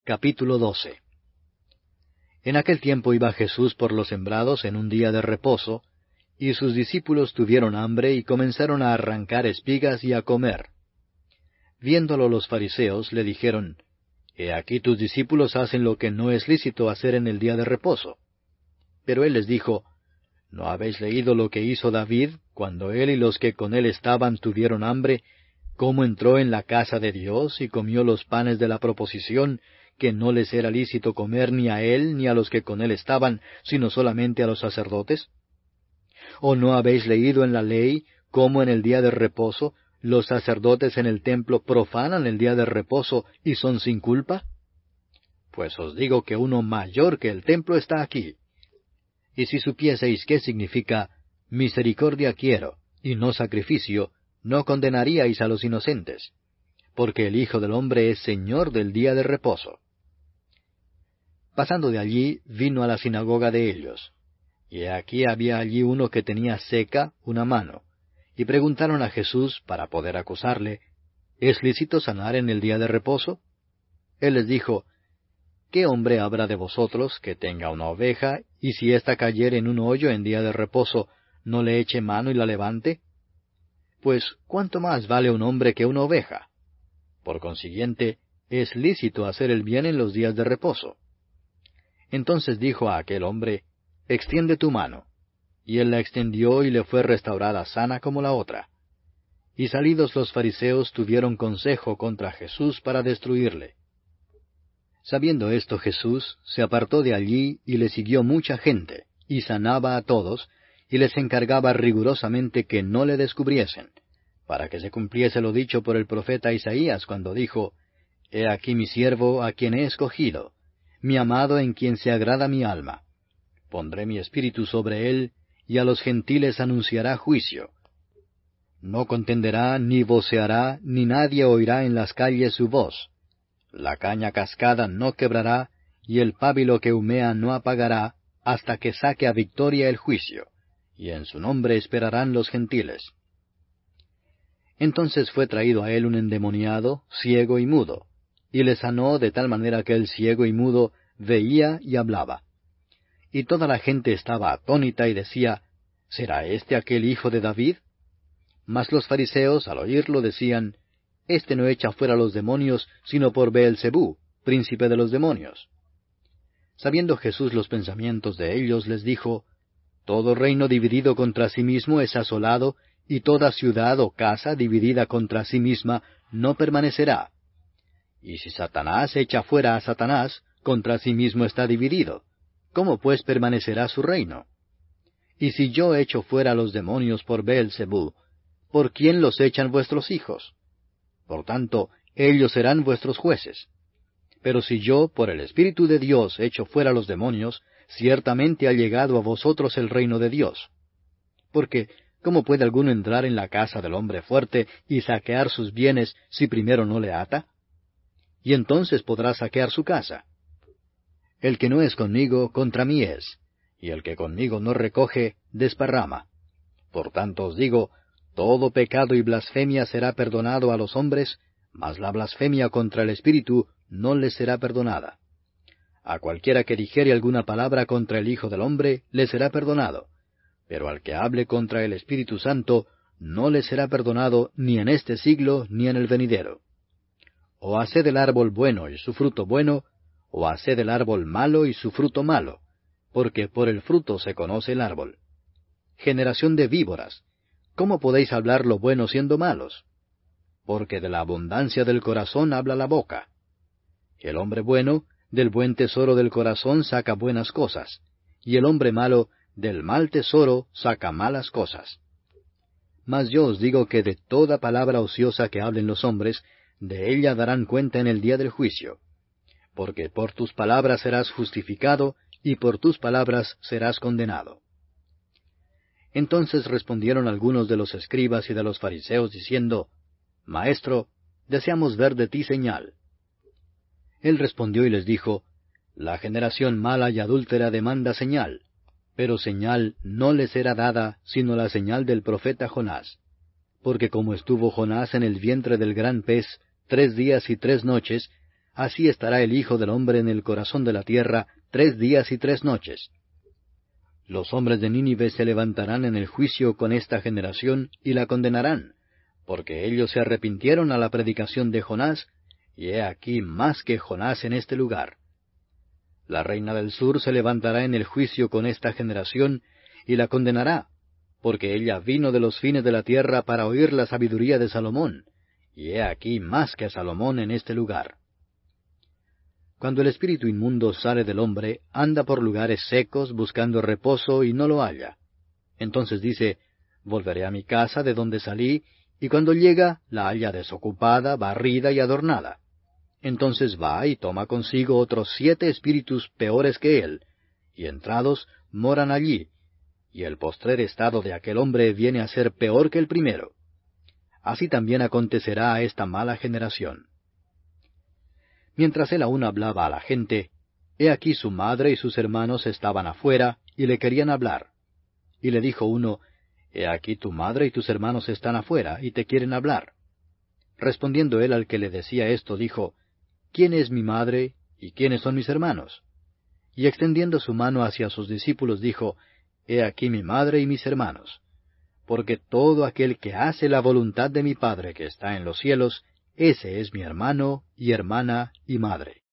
Capítulo 12. En aquel tiempo iba Jesús por los sembrados en un día de reposo, y sus discípulos tuvieron hambre y comenzaron a arrancar espigas y a comer. Viéndolo los fariseos, le dijeron, He aquí tus discípulos hacen lo que no es lícito hacer en el día de reposo. Pero él les dijo, ¿No habéis leído lo que hizo David, cuando él y los que con él estaban tuvieron hambre, cómo entró en la casa de Dios y comió los panes de la proposición, que no les era lícito comer ni a él ni a los que con él estaban, sino solamente a los sacerdotes? ¿O no habéis leído en la ley cómo en el día de reposo los sacerdotes en el templo profanan el día de reposo y son sin culpa? Pues os digo que uno mayor que el templo está aquí. Y si supieseis qué significa misericordia quiero, y no sacrificio, no condenaríais a los inocentes, porque el Hijo del Hombre es Señor del día de reposo. Pasando de allí, vino a la sinagoga de ellos. Y aquí había allí uno que tenía seca una mano. Y preguntaron a Jesús, para poder acusarle, ¿Es lícito sanar en el día de reposo? Él les dijo, ¿Qué hombre habrá de vosotros que tenga una oveja, y si ésta cayere en un hoyo en día de reposo, no le eche mano y la levante? Pues, ¿cuánto más vale un hombre que una oveja? Por consiguiente, es lícito hacer el bien en los días de reposo. Entonces dijo a aquel hombre, Extiende tu mano. Y él la extendió y le fue restaurada sana como la otra. Y salidos los fariseos tuvieron consejo contra Jesús para destruirle. Sabiendo esto Jesús se apartó de allí y le siguió mucha gente, y sanaba a todos, y les encargaba rigurosamente que no le descubriesen, para que se cumpliese lo dicho por el profeta Isaías cuando dijo, He aquí mi siervo a quien he escogido, mi amado en quien se agrada mi alma. Pondré mi espíritu sobre él, y a los gentiles anunciará juicio. No contenderá, ni voceará, ni nadie oirá en las calles su voz. La caña cascada no quebrará, y el pábilo que humea no apagará, hasta que saque a victoria el juicio, y en su nombre esperarán los gentiles. Entonces fue traído a él un endemoniado, ciego y mudo, y le sanó de tal manera que el ciego y mudo veía y hablaba. Y toda la gente estaba atónita y decía, ¿Será este aquel hijo de David? Mas los fariseos, al oírlo, decían, Este no echa fuera los demonios, sino por Beelzebú, príncipe de los demonios. Sabiendo Jesús los pensamientos de ellos, les dijo, Todo reino dividido contra sí mismo es asolado, y toda ciudad o casa dividida contra sí misma no permanecerá. Y si Satanás echa fuera a Satanás, contra sí mismo está dividido. ¿Cómo pues permanecerá su reino? Y si yo echo fuera a los demonios por Beelzebú, ¿por quién los echan vuestros hijos? Por tanto, ellos serán vuestros jueces. Pero si yo, por el Espíritu de Dios, echo fuera los demonios, ciertamente ha llegado a vosotros el reino de Dios. Porque, ¿cómo puede alguno entrar en la casa del hombre fuerte y saquear sus bienes si primero no le ata? Y entonces podrá saquear su casa. El que no es conmigo, contra mí es, y el que conmigo no recoge, desparrama. Por tanto os digo, todo pecado y blasfemia será perdonado a los hombres, mas la blasfemia contra el Espíritu no les será perdonada. A cualquiera que dijere alguna palabra contra el Hijo del Hombre, le será perdonado, pero al que hable contra el Espíritu Santo, no le será perdonado ni en este siglo ni en el venidero. O haced el árbol bueno y su fruto bueno, o haced el árbol malo y su fruto malo, porque por el fruto se conoce el árbol. Generación de víboras, ¿cómo podéis hablar lo bueno siendo malos? Porque de la abundancia del corazón habla la boca. El hombre bueno, del buen tesoro del corazón saca buenas cosas, y el hombre malo, del mal tesoro saca malas cosas. Mas yo os digo que de toda palabra ociosa que hablen los hombres, de ella darán cuenta en el día del juicio. Porque por tus palabras serás justificado, y por tus palabras serás condenado. Entonces respondieron algunos de los escribas y de los fariseos, diciendo, Maestro, deseamos ver de ti señal. Él respondió y les dijo, La generación mala y adúltera demanda señal, pero señal no les será dada, sino la señal del profeta Jonás. Porque como estuvo Jonás en el vientre del gran pez 3 días y 3 noches, así estará el Hijo del Hombre en el corazón de la tierra 3 días y 3 noches. Los hombres de Nínive se levantarán en el juicio con esta generación y la condenarán, porque ellos se arrepintieron a la predicación de Jonás, y he aquí más que Jonás en este lugar. La reina del sur se levantará en el juicio con esta generación y la condenará, porque ella vino de los fines de la tierra para oír la sabiduría de Salomón, y he aquí más que Salomón en este lugar. Cuando el espíritu inmundo sale del hombre, anda por lugares secos buscando reposo y no lo halla. Entonces dice, volveré a mi casa de donde salí, y cuando llega, la halla desocupada, barrida y adornada. Entonces va y toma consigo otros 7 espíritus peores que él, y entrados moran allí, y el postrer estado de aquel hombre viene a ser peor que el primero. Así también acontecerá a esta mala generación. Mientras él aún hablaba a la gente, he aquí su madre y sus hermanos estaban afuera, y le querían hablar. Y le dijo uno, He aquí tu madre y tus hermanos están afuera, y te quieren hablar. Respondiendo él al que le decía esto, dijo, ¿Quién es mi madre, y quiénes son mis hermanos? Y extendiendo su mano hacia sus discípulos, dijo, He aquí mi madre y mis hermanos. Porque todo aquel que hace la voluntad de mi Padre que está en los cielos, ese es mi hermano, y hermana, y madre.